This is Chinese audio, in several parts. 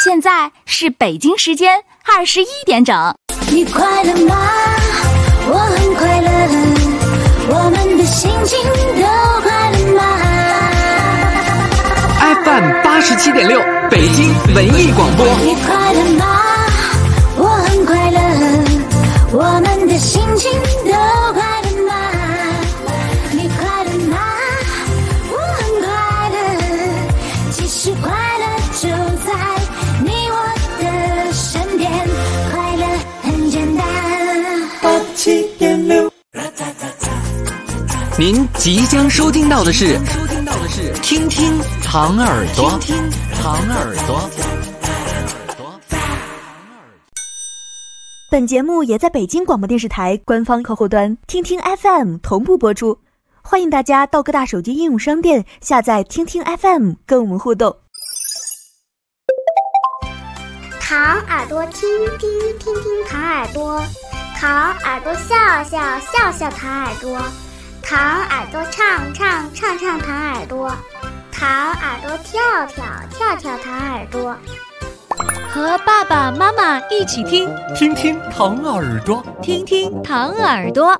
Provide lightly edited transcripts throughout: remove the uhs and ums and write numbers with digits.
现在是北京时间21点整。 你快乐吗？我很快乐，我们的心情都快乐吗？ FM 87.6北京文艺广播。 你快乐吗？我很快乐，我们的心情都快乐吗？你快乐吗？我很快乐，其实快乐就在你我的身边，快乐很简单。87.6。 您即将收听到的是听听糖耳朵，听听糖耳朵。 本节目也在北京广播电视台官方客户端听听 FM 同步播出，欢迎大家到各大手机应用商店下载听听 FM 跟我们互动。 糖耳朵听听听听糖耳朵，糖耳朵笑笑笑笑糖耳朵，糖耳朵唱唱唱唱糖耳朵，糖耳朵跳跳跳跳糖耳朵。 和爸爸妈妈一起听， 听听糖耳朵， 听听糖耳朵。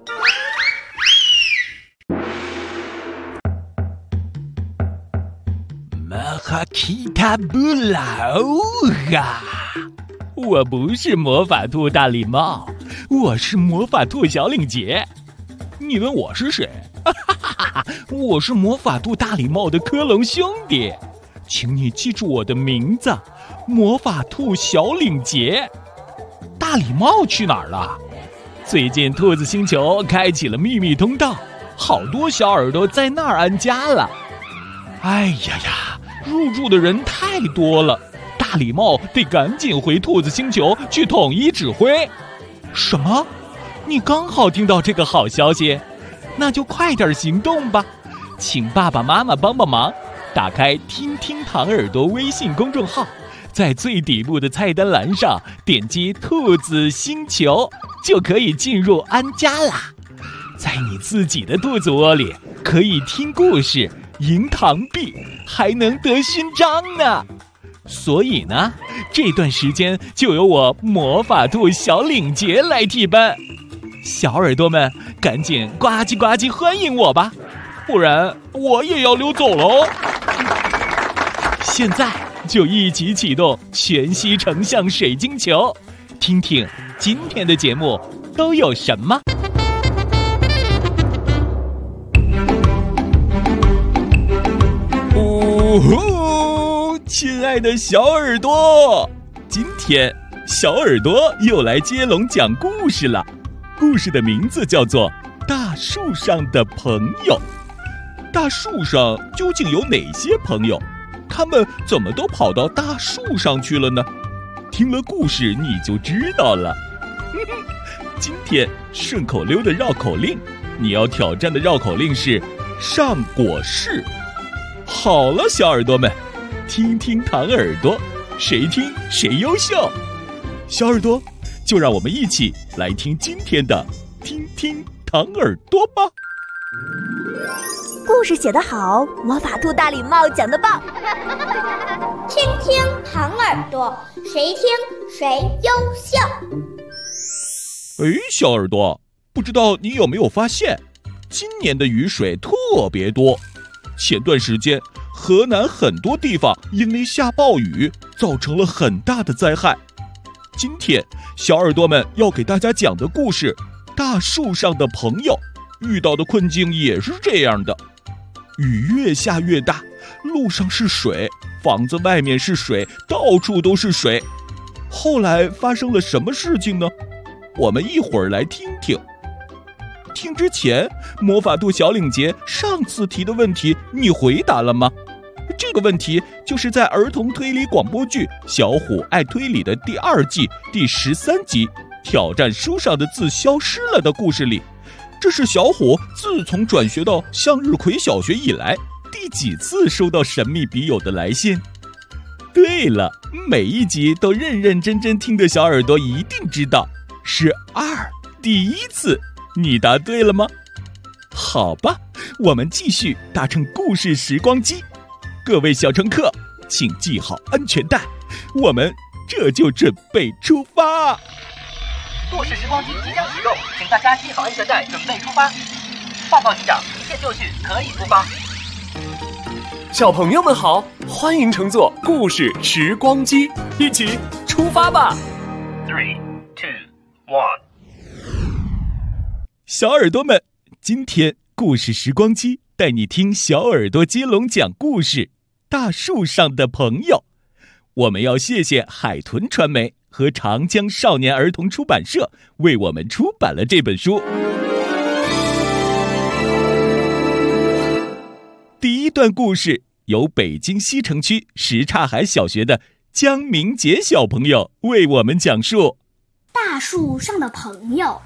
马哈基塔布拉欧哈！我不是魔法兔大礼帽，我是魔法兔小领结。你问我是谁？我是魔法兔大礼帽的科隆兄弟，请你记住我的名字，魔法兔小领结。大礼帽去哪儿了？最近兔子星球开启了秘密通道，好多小耳朵在那儿安家了。哎呀呀，入住的人太多了，大礼帽得赶紧回兔子星球去统一指挥。什么？你刚好听到这个好消息？那就快点行动吧，请爸爸妈妈帮帮忙，打开听听糖耳朵微信公众号，在最底部的菜单栏上点击兔子星球，就可以进入安家啦。在你自己的肚子窝里，可以听故事，赢糖币，还能得勋章呢。所以呢，这段时间就由我魔法兔小领结来替班。小耳朵们，赶紧呱唧呱唧欢迎我吧，不然我也要溜走喽。现在就一起启动全息成像水晶球，听听今天的节目都有什么。呜呼，亲爱的小耳朵，今天小耳朵又来接龙讲故事了。故事的名字叫做《大树上的朋友》。大树上究竟有哪些朋友？他们怎么都跑到大树上去了呢？听了故事你就知道了。今天顺口溜的绕口令，你要挑战的绕口令是上果市。好了，小耳朵们，听听糖耳朵，谁听谁优秀。小耳朵，就让我们一起来听今天的听听糖耳朵吧。 故事写得好，魔法兔大礼帽讲得棒。 听听糖耳朵，谁听谁优秀。 小耳朵，不知道你有没有发现，今年的雨水特别多。前段时间，河南很多地方因为下暴雨，造成了很大的灾害。今天小耳朵们要给大家讲的故事《大树上的朋友》，遇到的困境也是这样的。雨越下越大，路上是水，房子外面是水，到处都是水。后来发生了什么事情呢？我们一会儿来听听。听之前，魔法兔小领结上次提的问题你回答了吗？这个问题就是在儿童推理广播剧《小虎爱推理》的第2季第13集挑战书上的字消失了的故事里，这是小虎自从转学到向日葵小学以来第几次收到神秘笔友的来信。对了，每一集都认认真真听的小耳朵一定知道是2，第1次。你答对了吗？好吧，我们继续搭乘故事时光机。各位小乘客，请系好安全带， 我们这就准备出发。 故事时光机即将启动，请大家系好安全带，准备出发。报告机长，一切就绪，可以出发。 小朋友们好，欢迎乘坐故事时光机，一起出发吧。 3, 2, 1。 小耳朵们，今天故事时光机带你听小耳朵接龙讲故事《大树上的朋友》。我们要谢谢海豚传媒和长江少年儿童出版社为我们出版了这本书。第一段故事由北京西城区什刹海小学的江明杰小朋友为我们讲述。 大树上的朋友。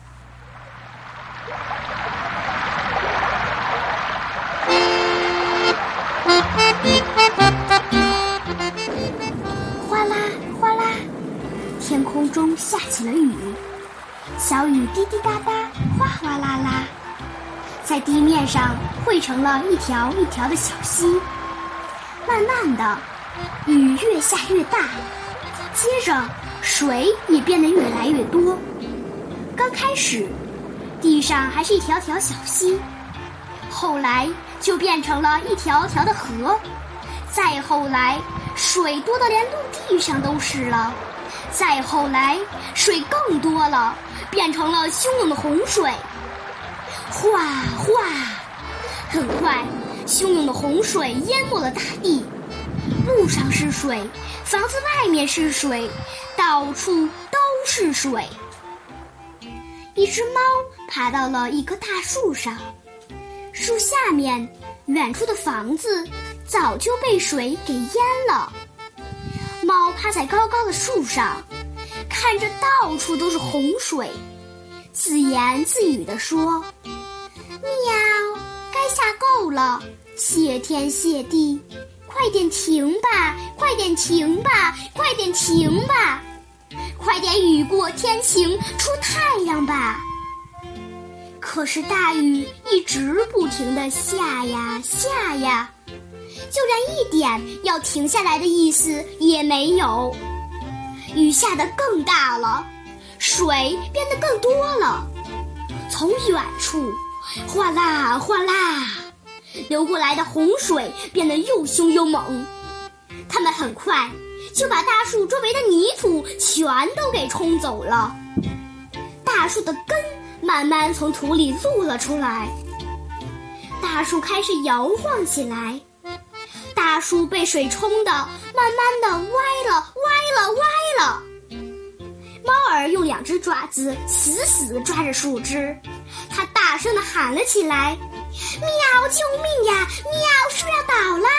哗啦哗啦，天空中下起了雨，小雨滴滴答答，哗哗啦啦，在地面上汇成了一条一条的小溪。慢慢的，雨越下越大，接着水也变得越来越多。刚开始，地上还是一条条小溪，后来就变成了一条条的河，再后来水多得连陆地上都是了，再后来水更多了，变成了汹涌的洪水。哗哗，很快汹涌的洪水淹没了大地，路上是水，房子外面是水，到处都是水。一只猫爬到了一棵大树上，树下面远处的房子早就被水给淹了。猫趴在高高的树上，看着到处都是洪水，自言自语地说：喵，该下够了，谢天谢地，快点停吧，快点停吧，快点停吧，快点雨过天晴，出太阳吧。可是大雨一直不停地下呀下呀，就连一点要停下来的意思也没有。雨下得更大了，水变得更多了，从远处哗啦哗啦流过来的洪水变得又凶又猛，它们很快就把大树周围的泥土全都给冲走了。大树的根慢慢从土里露了出来，大树开始摇晃起来，大树被水冲得慢慢的歪了歪了歪了。猫儿用两只爪子死死抓着树枝，它大声地喊了起来：喵，救命呀，喵，树要倒了。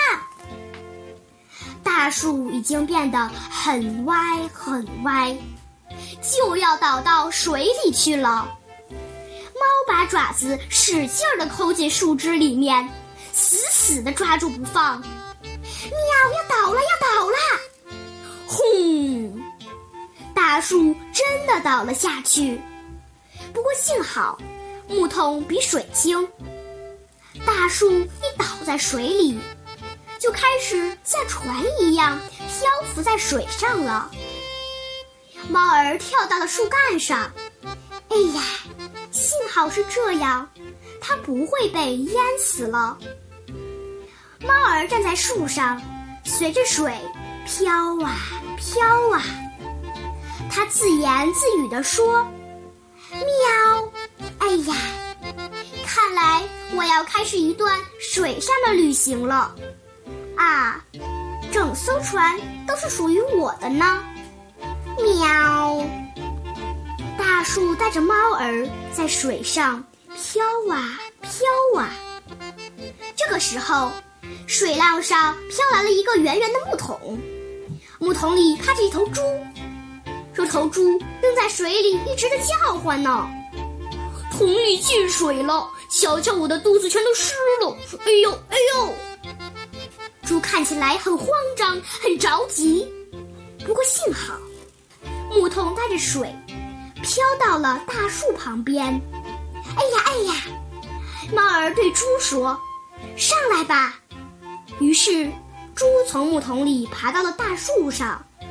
大树已经变得很歪很歪，就要倒到水里去了。猫把爪子使劲地抠进树枝里面，死死地抓住不放。喵，要倒了，要倒了！轰！大树真的倒了下去。不过幸好木桶比水轻，大树一倒在水里，就开始像船一样漂浮在水上了。猫儿跳到了树干上，哎呀，幸好是这样，它不会被淹死了。猫儿站在树上，随着水飘啊飘啊，它自言自语地说：喵，哎呀，看来我要开始一段水上的旅行了。啊，整艘船都是属于我的呢。喵！大树带着猫儿在水上飘啊飘啊。这个时候，水浪上飘来了一个圆圆的木桶，木桶里趴着一头猪，这头猪正在水里一直的叫唤呢。桶里进水了，瞧瞧我的肚子全都湿了，哎呦哎呦！猪看起来很慌张，很着急。不过幸好，木桶带着水飘到了大树旁边。哎呀哎呀！猫儿对猪说：上来吧。于是猪从木桶里爬到了大树上，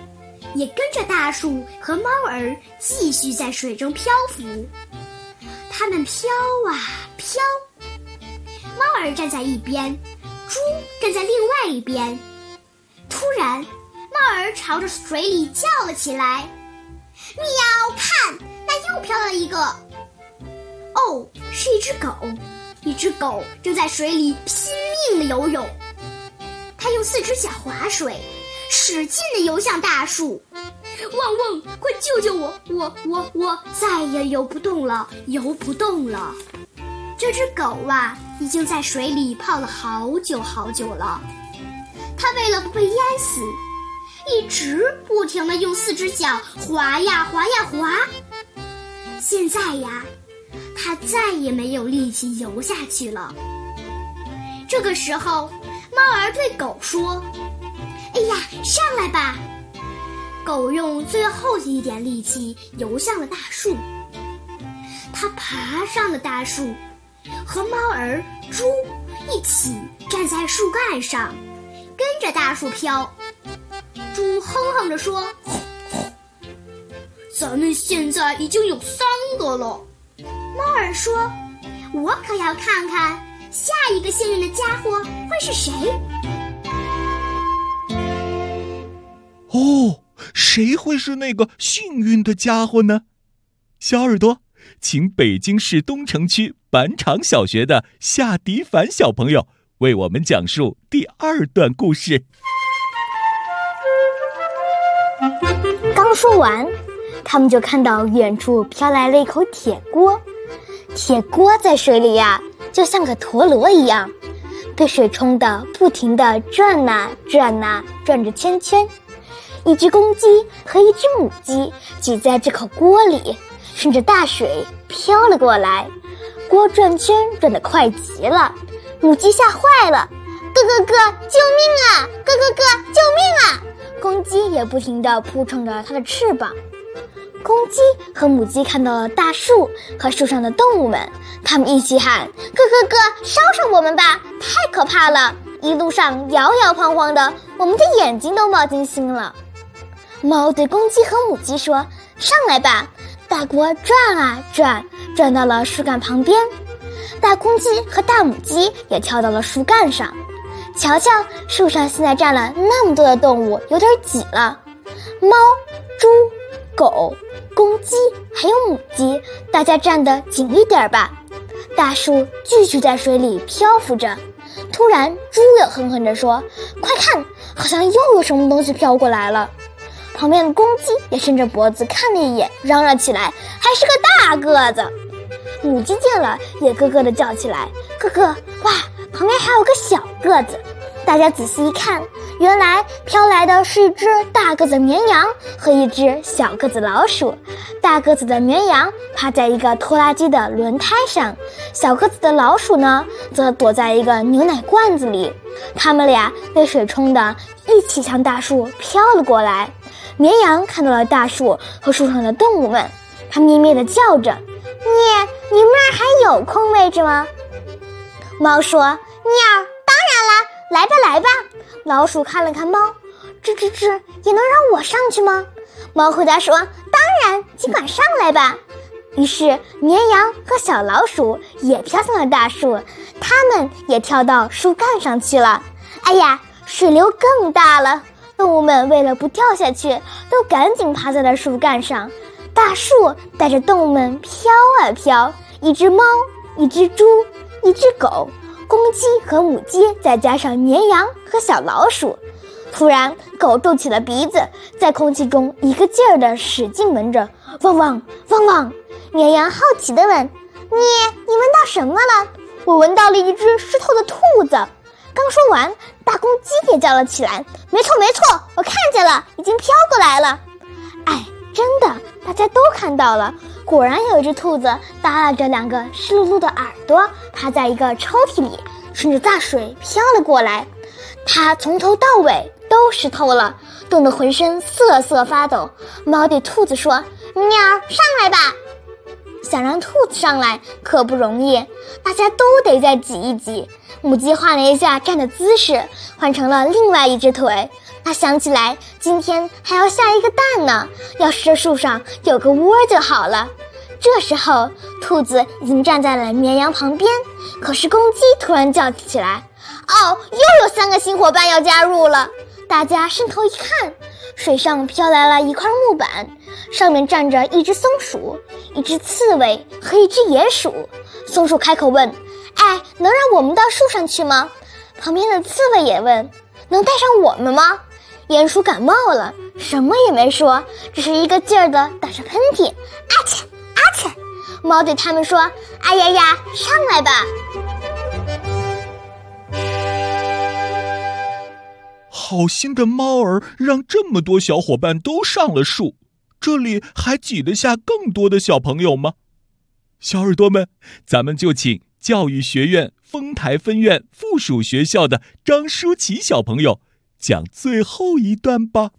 也跟着大树和猫儿继续在水中漂浮。它们飘啊飘，猫儿站在一边，猪站在另外一边。突然，猫儿朝着水里叫了起来：“喵！看，那又飘了一个。”哦，是一只狗。一只狗正在水里拼命地游泳，它用4只脚划水，使劲地游向大树。汪汪！快救救我！我再也游不动了，游不动了。这只狗啊，已经在水里泡了好久好久了。它为了不被淹死，一直不停地用4只脚划呀划呀划。现在呀，它再也没有力气游下去了。这个时候，猫儿对狗说：“哎呀，上来吧！”狗用最后的一点力气游向了大树。它爬上了大树，和猫儿、猪一起站在树干上，跟着大树飘。猪哼哼着说：“咱们现在已经有3个了。”猫儿说：“我可要看看下一个幸运的家伙会是谁。” 哦，谁会是那个幸运的家伙呢？小耳朵，请北京市东城区板场小学的夏迪凡小朋友为我们讲述第2段故事。 刚说完，他们就看到远处飘来了一口铁锅。铁锅在水里呀，就像个陀螺一样，被水冲得不停地转呐转呐，转着圈圈。一只公鸡和一只母鸡挤在这口锅里，顺着大水飘了过来。锅转圈转得快极了，母鸡吓坏了：“咯咯咯，救命啊！咯咯咯，救命啊！”公鸡也不停地扑冲着它的翅膀。公鸡和母鸡看到了大树和树上的动物们，它们一起喊：“咯咯咯，烧上我们吧！太可怕了！一路上摇摇晃晃的，我们的眼睛都冒金星了。”猫对公鸡和母鸡说：“上来吧！”大锅转啊转，转到了树干旁边。大公鸡和大母鸡也跳到了树干上。瞧瞧，树上现在站了那么多的动物，有点挤了。猫、猪、狗、公鸡还有母鸡，大家站得紧一点吧。大树继续在水里漂浮着。突然，猪也哼哼着说：“快看，好像又有什么东西飘过来了。”旁边的公鸡也伸着脖子看了一眼，嚷嚷起来：“还是个大个子！”母鸡见了也咯咯地叫起来：“咯咯！哇，旁边还有个小个子！”大家仔细一看，原来飘来的是一只大个子绵羊和一只小个子老鼠。大个子的绵羊趴在一个拖拉机的轮胎上，小个子的老鼠呢，则躲在一个牛奶罐子里。他们俩被水冲的一起向大树飘了过来。绵羊看到了大树和树上的动物们，它咩咩地叫着：“你们那儿还有空位置吗？”猫说：“喵，当然啦，来吧来吧。”老鼠看了看猫，吱吱吱，也能让我上去吗？猫回答说：“当然，尽管上来吧。”于是绵羊和小老鼠也飘向了大树，它们也跳到树干上去了。哎呀，水流更大了，动物们为了不掉下去，都赶紧爬在了树干上。大树带着动物们飘啊飘，一只猫，一只猪，一只狗，公鸡和母鸡，再加上绵羊和小老鼠。突然，狗皱起了鼻子，在空气中一个劲儿地使劲闻着，汪汪汪汪。绵羊好奇地问：“你闻到什么了？”“我闻到了一只湿透的兔子。”刚说完，大公鸡也叫了起来：“没错没错，我看见了，已经飘过来了。”哎，真的，大家都看到了，果然有一只兔子耷拉着2个湿漉漉的耳朵，趴在一个抽屉里，顺着大水飘了过来。它从头到尾都湿透了，冻得浑身瑟瑟发抖。猫对兔子说：“喵，上来吧！”想让兔子上来可不容易，大家都得再挤一挤。母鸡换了一下站的姿势，换成了另外一只腿。 他想起来今天还要下一个蛋呢，要是这树上有个窝就好了。这时候兔子已经站在了绵羊旁边，可是公鸡突然叫起来，哦，又有3个新伙伴要加入了。大家伸头一看，水上飘来了一块木板，上面站着一只松鼠、一只刺猬和一只野鼠。松鼠开口问，哎，能让我们到树上去吗？旁边的刺猬也问，能带上我们吗？鼹鼠感冒了，什么也没说，只是一个劲儿地打着喷嚏，啊切啊切。猫对他们说，哎呀呀，上来吧。 好心的猫儿让这么多小伙伴都上了树，这里还挤得下更多的小朋友吗？小耳朵们，咱们就请教育学院丰台分院附属学校的张舒淇小朋友讲最后一段吧。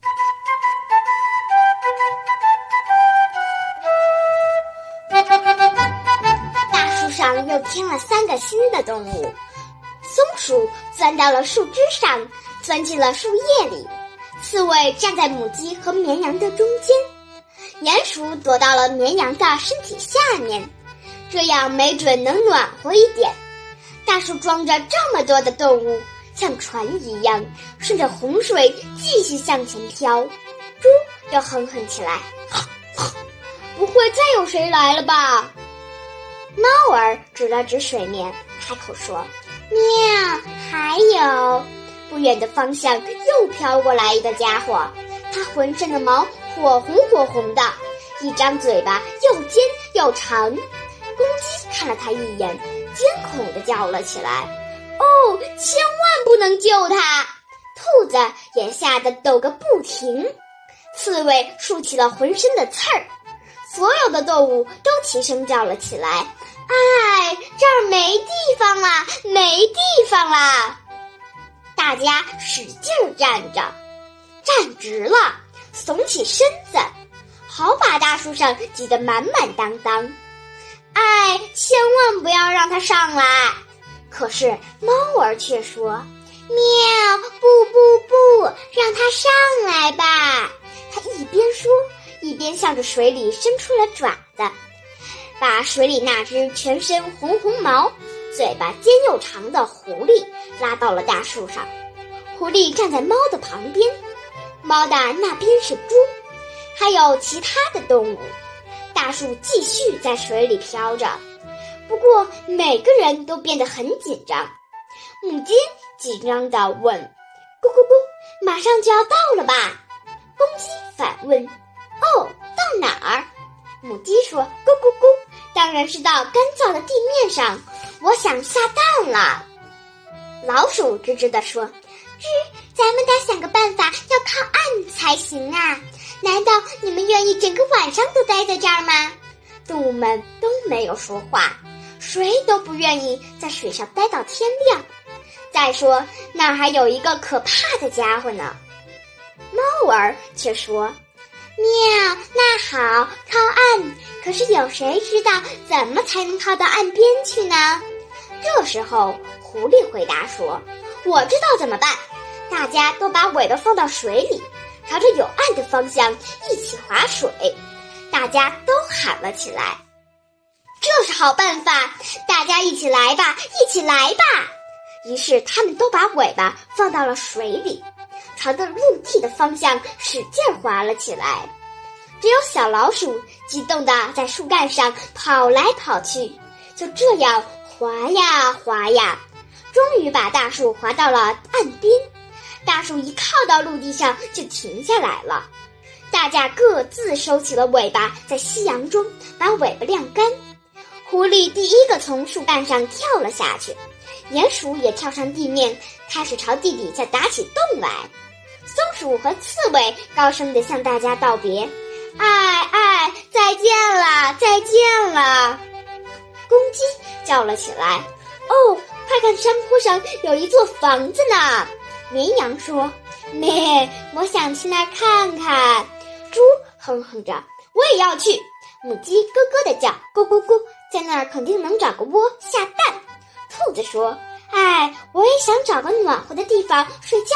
大树上又添了3个新的动物，松鼠钻到了树枝上，钻进了树叶里，刺猬站在母鸡和绵羊的中间，鼹鼠躲到了绵羊的身体下面，这样没准能暖和一点。大树装着这么多的动物，像船一样顺着洪水继续向前飘。猪又哼哼起来，不会再有谁来了吧？猫儿指了指水面，开口说，喵，还有。不远的方向又飘过来一个家伙，他浑身的毛火红火红的，一张嘴巴又尖又长。公鸡看了他一眼，惊恐地叫了起来，哦，千万不能救他！兔子也吓得抖个不停，刺猬竖起了浑身的刺儿，所有的动物都齐声叫了起来，哎，这儿没地方啦，没地方啦！大家使劲儿站着，站直了，耸起身子，好把大树上挤得满满当当。哎，千万不要让它上来！可是猫儿却说，喵，不，让它上来吧！它一边说，一边向着水里伸出了爪子，把水里那只全身红红毛、嘴巴尖又长的狐狸拉到了大树上。狐狸站在猫的旁边，猫的那边是猪，还有其他的动物。大树继续在水里飘着，不过每个人都变得很紧张。母鸡紧张地问，咕咕咕，马上就要到了吧？公鸡反问，哦，到哪儿？母鸡说，咕咕咕，当然是到干燥的地面上，我想下蛋了。老鼠吱吱地说，咱们得想个办法，要靠岸才行啊！难道你们愿意整个晚上都待在这儿吗？动物们都没有说话，谁都不愿意在水上待到天亮。再说，那儿还有一个可怕的家伙呢。猫儿却说，喵，那好，靠岸。可是有谁知道怎么才能靠到岸边去呢？这时候，狐狸回答说，我知道怎么办。大家都把尾巴放到水里，朝着有岸的方向一起划水。大家都喊了起来，这是好办法，大家一起来吧，一起来吧！于是他们都把尾巴放到了水里，朝着陆地的方向使劲划了起来。只有小老鼠激动地在树干上跑来跑去，就这样划呀划呀，终于把大树划到了岸边。大树一靠到陆地上就停下来了，大家各自收起了尾巴，在夕阳中把尾巴晾干。狐狸第一个从树干上跳了下去，鼹鼠也跳上地面，开始朝地底下打起洞来。松鼠和刺猬高声地向大家道别，哎，再见了，再见了！公鸡叫了起来，哦，快看山坡上有一座房子呢！绵羊说，咩，我想去那儿看看。猪哼哼着，我也要去。母鸡咯咯地叫，咕咕咕，在那儿肯定能找个窝下蛋。兔子说，哎，我也想找个暖和的地方睡觉，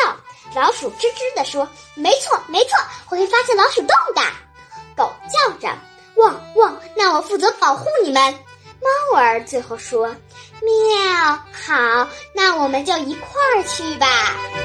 老鼠吱吱地说：“没错，没错，我会发现老鼠洞的。”狗叫着：“汪汪，那我负责保护你们。”猫儿最后说：“喵，好，那我们就一块儿去吧。”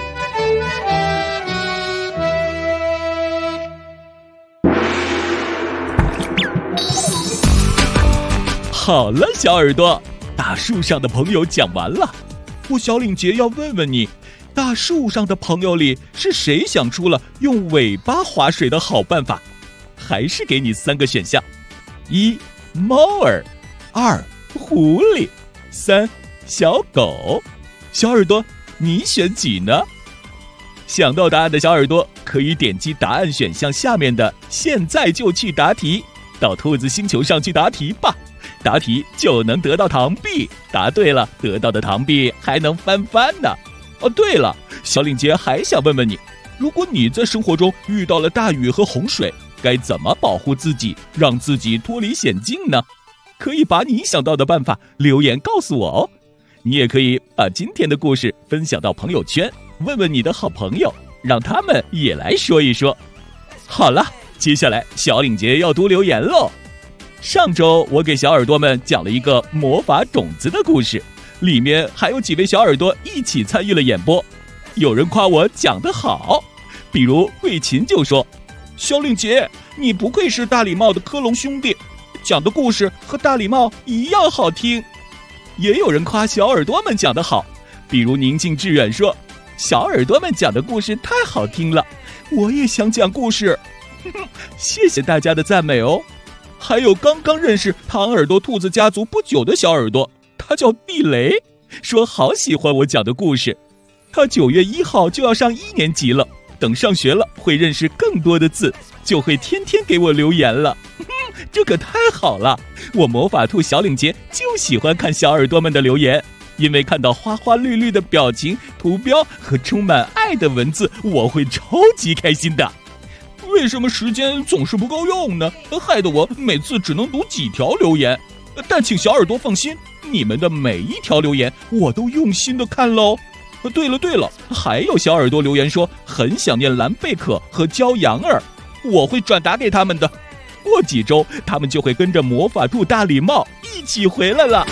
好了，小耳朵，大树上的朋友讲完了。我小领结要问问你，大树上的朋友里是谁想出了用尾巴划水的好办法？还是给你3个选项：1. 猫儿，2. 狐狸，3. 小狗。小耳朵，你选几呢？想到答案的小耳朵可以点击答案选项下面的现在就去答题，到兔子星球上去答题吧，答题就能得到糖币，答对了得到的糖币还能翻番呢。哦，对了，小领结还想问问你，如果你在生活中遇到了大雨和洪水，该怎么保护自己，让自己脱离险境呢？可以把你想到的办法留言告诉我哦。你也可以把今天的故事分享到朋友圈，问问你的好朋友，让他们也来说一说。好了，接下来小领结要读留言喽。上周我给小耳朵们讲了一个魔法种子的故事，里面还有几位小耳朵一起参与了演播。有人夸我讲得好，比如桂琴就说：“小领结，你不愧是大礼帽的科隆兄弟，讲的故事和大礼帽一样好听。”也有人夸小耳朵们讲得好，比如宁静致远说：“小耳朵们讲的故事太好听了，我也想讲故事。”谢谢大家的赞美哦。还有刚刚认识糖耳朵兔子家族不久的小耳朵，他叫地雷，说好喜欢我讲的故事。他9月1号就要上1年级了，等上学了会认识更多的字，就会天天给我留言了。这可太好了，我魔法兔小领结就喜欢看小耳朵们的留言，因为看到花花绿绿的表情、图标和充满爱的文字，我会超级开心的。为什么时间总是不够用呢？害得我每次只能读几条留言。但请小耳朵放心，你们的每一条留言我都用心的看喽。对了，还有小耳朵留言说很想念蓝贝可和焦阳儿，我会转达给他们的。过几周他们就会跟着魔法兔大礼帽一起回来了。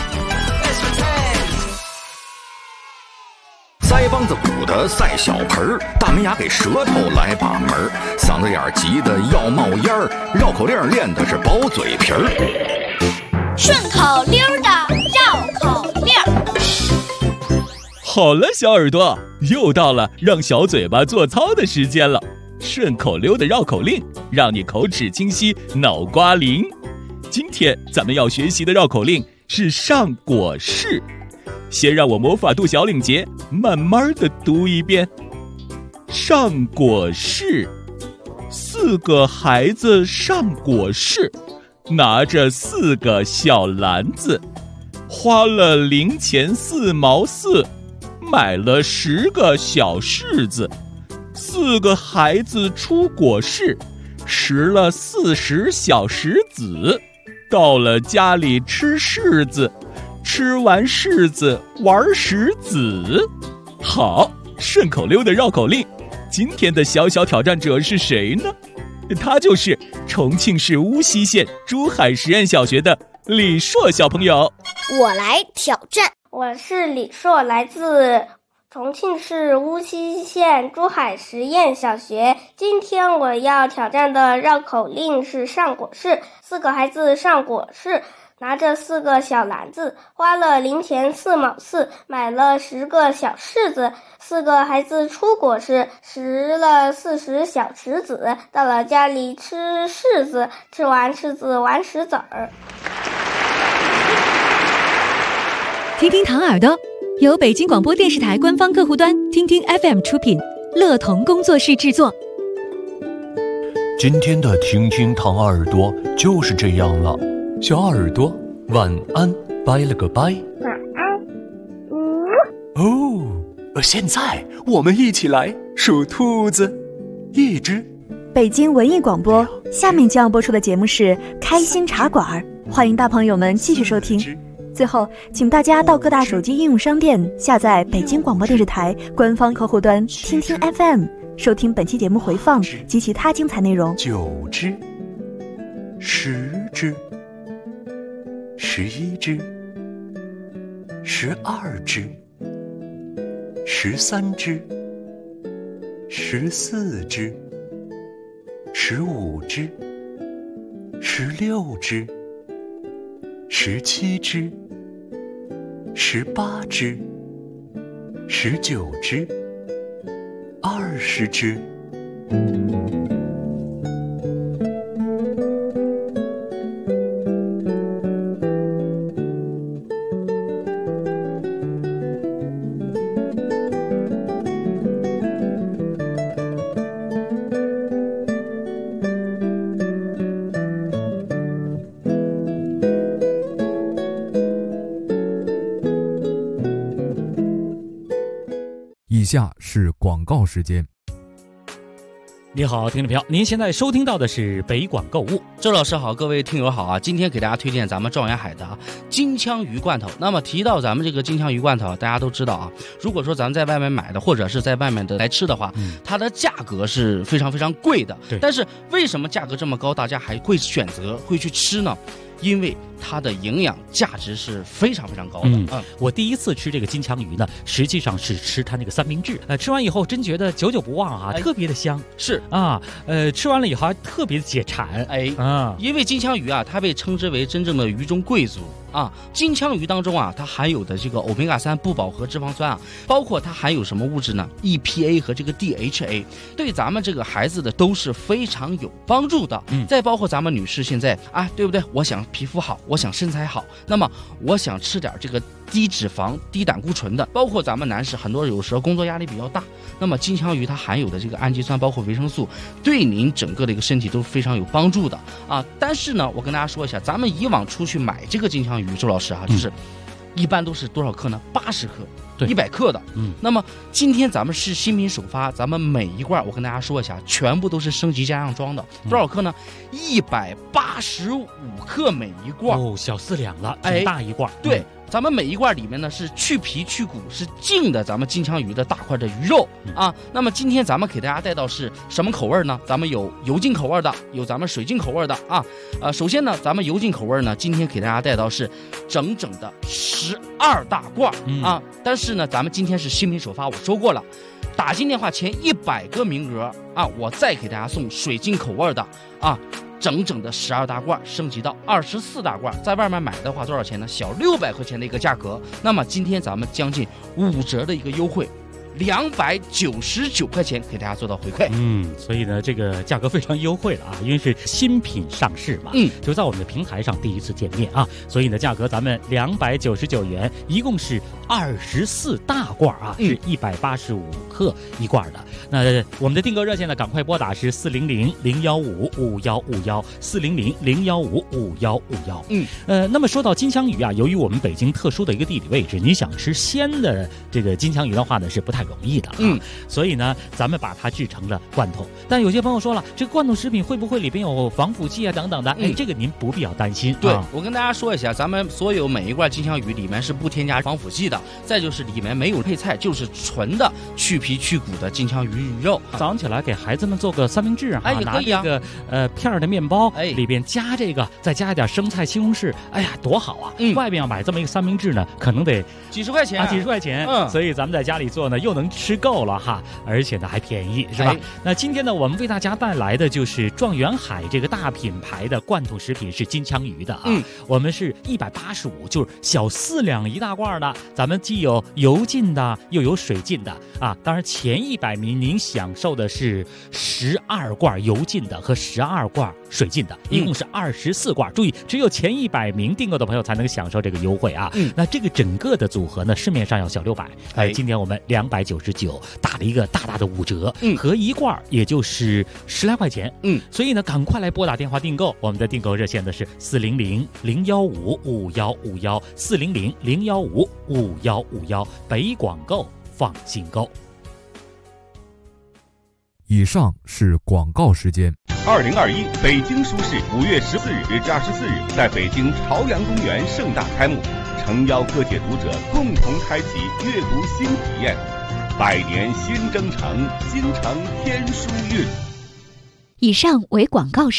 腮帮子鼓的赛小盆儿，大门牙给舌头来把门儿，嗓子眼儿急得要冒烟儿，绕口令练的是薄嘴皮儿。 顺口溜的绕口令。 好了，小耳朵，又到了让小嘴巴做操的时间了。顺口溜的绕口令，让你口齿清晰，脑瓜灵。今天咱们要学习的绕口令是上果市。先让我魔法兔小领结慢慢的读一遍。上果市，4个孩子上果市，拿着4个小篮子，花了零钱4毛4，买了10个小柿子。4个孩子出果市，拾了40小石子，到了家里吃柿子，吃完柿子玩石子。好，顺口溜的绕口令，今天的小小挑战者是谁呢？他就是重庆市巫溪县珠海实验小学的李硕小朋友。 我来挑战， 我是李硕，来自重庆市巫溪县珠海实验小学。今天我要挑战的绕口令是上果市。4个孩子上果市，拿着4个小篮子，花了零钱4毛4，买了10个小柿子。4个孩子出果市，拾了40小石子，到了家里吃柿子，吃完柿子玩石子儿。 听听糖耳朵，由北京广播电视台官方客户端听听 FM 出品，乐童工作室制作。 今天的听听糖耳朵就是这样了，小耳朵晚安，拜了个拜。 晚安。 现在我们一起来数兔子，1只。 北京文艺广播，下面将要播出的节目是开心茶馆，欢迎大朋友们继续收听。 最后，请大家到各大手机应用商店下载北京广播电视台官方客户端听听 FM， 收听本期节目回放及其他精彩内容。 9只10只11只12只13只14只15只16只17只18只19只20只。 以下是广告时间。 你好，听众朋友，您现在收听到的是北广购物。 周老师好，各位听友好啊！今天给大家推荐咱们状元海的金枪鱼罐头。那么提到咱们这个金枪鱼罐头，大家都知道啊，如果说咱们在外面买的，或者是在外面的来吃的话，它的价格是非常非常贵的。但是为什么价格这么高，大家还会选择会去吃呢？因为它的营养价值是非常非常高的。 我第一次吃这个金枪鱼呢，实际上是吃它那个三明治。吃完以后真觉得久久不忘啊，特别的香。 是啊，吃完了以后还特别的解馋。 因为金枪鱼啊，它被称之为真正的鱼中贵族啊。金枪鱼当中啊，它含有的这个欧米伽3不饱和脂肪酸啊，包括它含有什么物质呢 ？EPA 和这个 DHA， 对咱们这个孩子的都是非常有帮助的。再包括咱们女士现在啊，对不对？我想皮肤好，我想身材好，那么我想吃点这个低脂肪、低胆固醇的。包括咱们男士，很多有时候工作压力比较大，那么金枪鱼它含有的这个氨基酸，包括维生素，对您整个的一个身体都非常有帮助的啊。但是呢，我跟大家说一下，咱们以往出去买这个金枪鱼，周老师啊，就是一般都是多少克呢？80克。100克的，那么今天咱们是新品首发，咱们每一罐我跟大家说一下，全部都是升级加上装的，多少克呢？185克每一罐， 小4两了，挺大一罐。 对，咱们每一罐里面呢是去皮去骨，是净的咱们金枪鱼的大块的鱼肉啊。那么今天咱们给大家带到是什么口味呢？咱们有油浸口味的，有咱们水浸口味的啊。首先呢，咱们油浸口味呢，今天给大家带到是整整的12大罐啊。但是呢，咱们今天是新品首发，我说过了，打进电话前100个名额啊，我再给大家送水浸口味的啊。整整的12大罐升级到24大罐，在外面买的话多少钱呢？小600块钱的一个价格。那么今天咱们将近5折的一个优惠，299块钱给大家做到回馈。 所以呢，这个价格非常优惠了啊，因为是新品上市嘛，就在我们的平台上第一次见面啊，所以呢，价格咱们299元，一共是24大罐啊，是185克一罐的。那我们的订购热线呢，赶快拨打是400-015-5151，400-015-5151。那么说到金枪鱼啊，由于我们北京特殊的一个地理位置，你想吃鲜的这个金枪鱼的话呢，是不太容易的所以呢，咱们把它制成了罐头。但有些朋友说了，这个罐头食品会不会里边有防腐剂啊等等的？这个您不必要担心。 对，我跟大家说一下，咱们所有每一罐金枪鱼里面是不添加防腐剂的，再就是里面没有配菜，就是纯的去皮去骨的金枪鱼鱼肉。 早上起来给孩子们做个三明治啊， 也可以啊， 拿这个片的面包，里边加这个，再加一点生菜、西红柿，哎呀，多好啊！外边要买这么一个三明治呢，可能得几十块钱啊，几十块钱。所以咱们在家里做呢，又能吃够了哈，而且呢还便宜，是吧？那今天呢，我们为大家带来的就是状元海这个大品牌的罐头食品，是金枪鱼的啊。我们是185，就是小4两一大罐的。咱们既有油浸的，又有水浸的啊。当然前100名您享受的是12罐油浸的和12罐水浸的，一共是24罐。注意，只有前100名订购的朋友才能享受这个优惠啊。那这个整个的组合呢，市面上要小600，今天我们299，打了一个大大的5折，合一罐也就是10来块钱。所以呢，赶快来拨打电话订购，我们的订购热线呢是400-015-5151，400-015-5151，北广购放心购。 以上是广告时间。 2021北京书市5月14日至24日在北京朝阳公园盛大开幕，诚邀各界读者共同开启阅读新体验。百年新征程，京城天书韵。 以上为广告时